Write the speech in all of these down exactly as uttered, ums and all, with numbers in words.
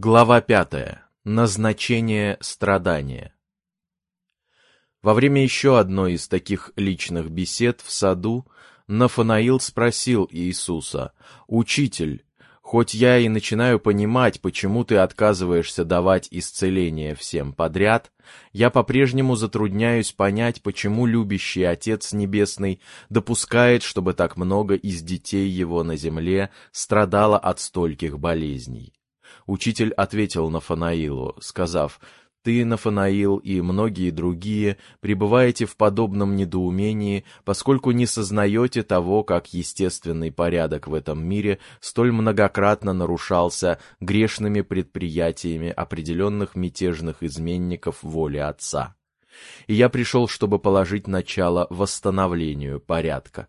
Глава пятая. Назначение страдания. Во время еще одной из таких личных бесед в саду Нафанаил спросил Иисуса: «Учитель, хоть я и начинаю понимать, почему ты отказываешься давать исцеление всем подряд, я по-прежнему затрудняюсь понять, почему любящий Отец Небесный допускает, чтобы так много из детей Его на земле страдало от стольких болезней». Учитель ответил Нафанаилу, сказав: «Ты, Нафанаил, и многие другие пребываете в подобном недоумении, поскольку не сознаете того, как естественный порядок в этом мире столь многократно нарушался грешными предприятиями определенных мятежных изменников воли Отца. И я пришел, чтобы положить начало восстановлению порядка.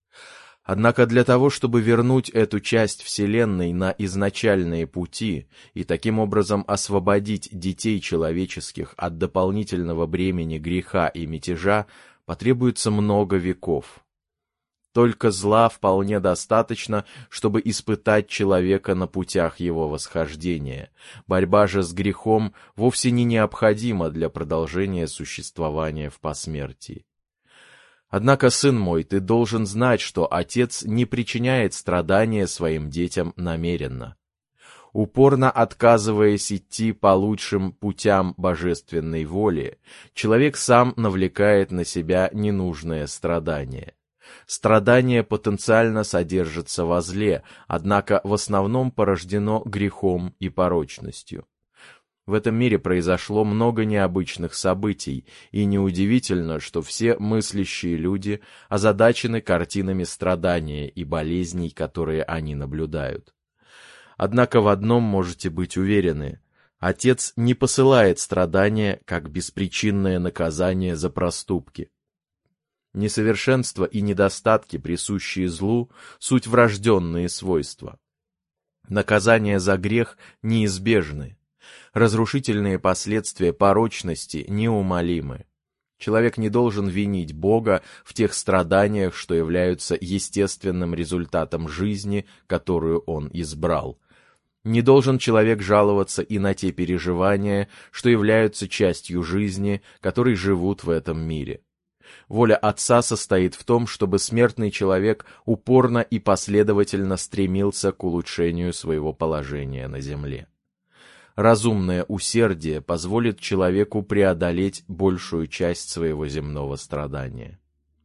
Однако для того, чтобы вернуть эту часть Вселенной на изначальные пути и таким образом освободить детей человеческих от дополнительного бремени греха и мятежа, потребуется много веков. Только зла вполне достаточно, чтобы испытать человека на путях его восхождения. Борьба же с грехом вовсе не необходима для продолжения существования в посмертии. Однако, сын мой, ты должен знать, что Отец не причиняет страдания своим детям намеренно. Упорно отказываясь идти по лучшим путям божественной воли, человек сам навлекает на себя ненужное страдание. Страдание потенциально содержится во зле, однако в основном порождено грехом и порочностью. В этом мире произошло много необычных событий, и неудивительно, что все мыслящие люди озадачены картинами страдания и болезней, которые они наблюдают. Однако в одном можете быть уверены: Отец не посылает страдания как беспричинное наказание за проступки. Несовершенство и недостатки, присущие злу, суть врожденные свойства. Наказания за грех неизбежны. Разрушительные последствия порочности неумолимы. Человек не должен винить Бога в тех страданиях, что являются естественным результатом жизни, которую он избрал. Не должен человек жаловаться и на те переживания, что являются частью жизни, которой живут в этом мире. Воля Отца состоит в том, чтобы смертный человек упорно и последовательно стремился к улучшению своего положения на земле. Разумное усердие позволит человеку преодолеть большую часть своего земного страдания.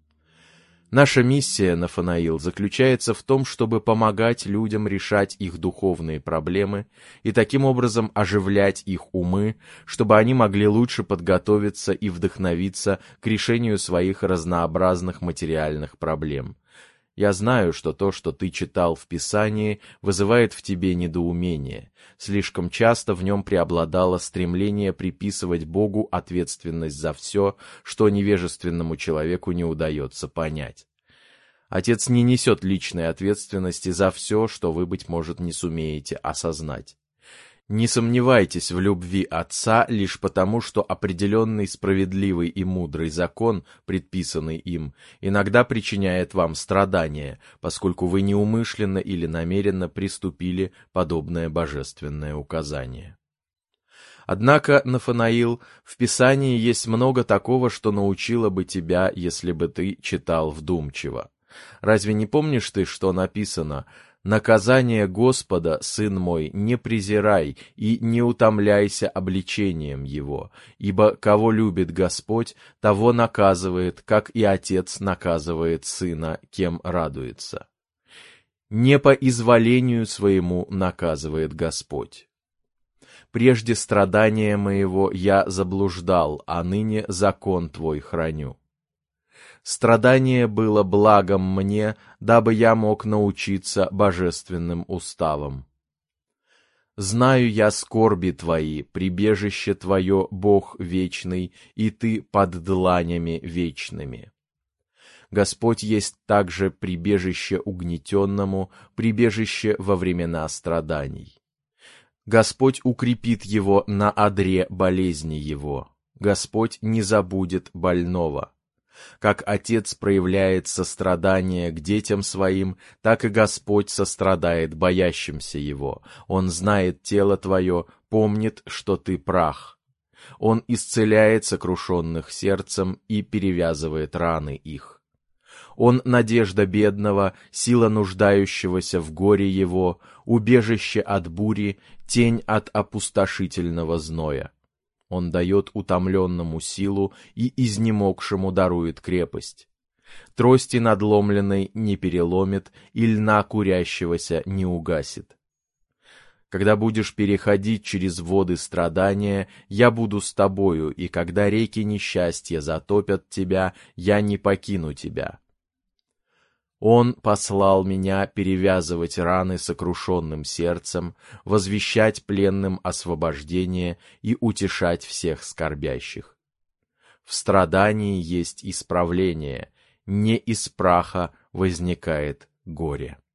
Наша миссия, Нафанаил, заключается в том, чтобы помогать людям решать их духовные проблемы и таким образом оживлять их умы, чтобы они могли лучше подготовиться и вдохновиться к решению своих разнообразных материальных проблем. Я знаю, что то, что ты читал в Писании, вызывает в тебе недоумение. Слишком часто в нем преобладало стремление приписывать Богу ответственность за все, что невежественному человеку не удается понять. Отец не несет личной ответственности за все, что вы, быть может, не сумеете осознать. Не сомневайтесь в любви Отца лишь потому, что определенный справедливый и мудрый закон, предписанный им, иногда причиняет вам страдания, поскольку вы неумышленно или намеренно приступили подобное божественное указание. Однако, Нафанаил, в Писании есть много такого, что научило бы тебя, если бы ты читал вдумчиво. Разве не помнишь ты, что написано: «Наказание Господа, сын мой, не презирай и не утомляйся обличением его, ибо кого любит Господь, того наказывает, как и Отец наказывает Сына, кем радуется. Не по изволению своему наказывает Господь. Прежде страдания моего я заблуждал, а ныне закон твой храню. Страдание было благом мне, дабы я мог научиться божественным уставам. Знаю я скорби твои, прибежище твое, Бог вечный, и ты под дланями вечными. Господь есть также прибежище угнетенному, прибежище во времена страданий. Господь укрепит его на одре болезни его. Господь не забудет больного. Как Отец проявляет сострадание к детям своим, так и Господь сострадает боящимся Его. Он знает тело твое, помнит, что ты прах. Он исцеляет сокрушенных сердцем и перевязывает раны их. Он надежда бедного, сила нуждающегося в горе его, убежище от бури, тень от опустошительного зноя. Он дает утомленному силу и изнемогшему дарует крепость. Трости надломленной не переломит, и льна курящегося не угасит. Когда будешь переходить через воды страдания, я буду с тобою, и когда реки несчастья затопят тебя, я не покину тебя. Он послал меня перевязывать раны сокрушенным сердцем, возвещать пленным освобождение и утешать всех скорбящих. В страдании есть исправление, не из праха возникает горе.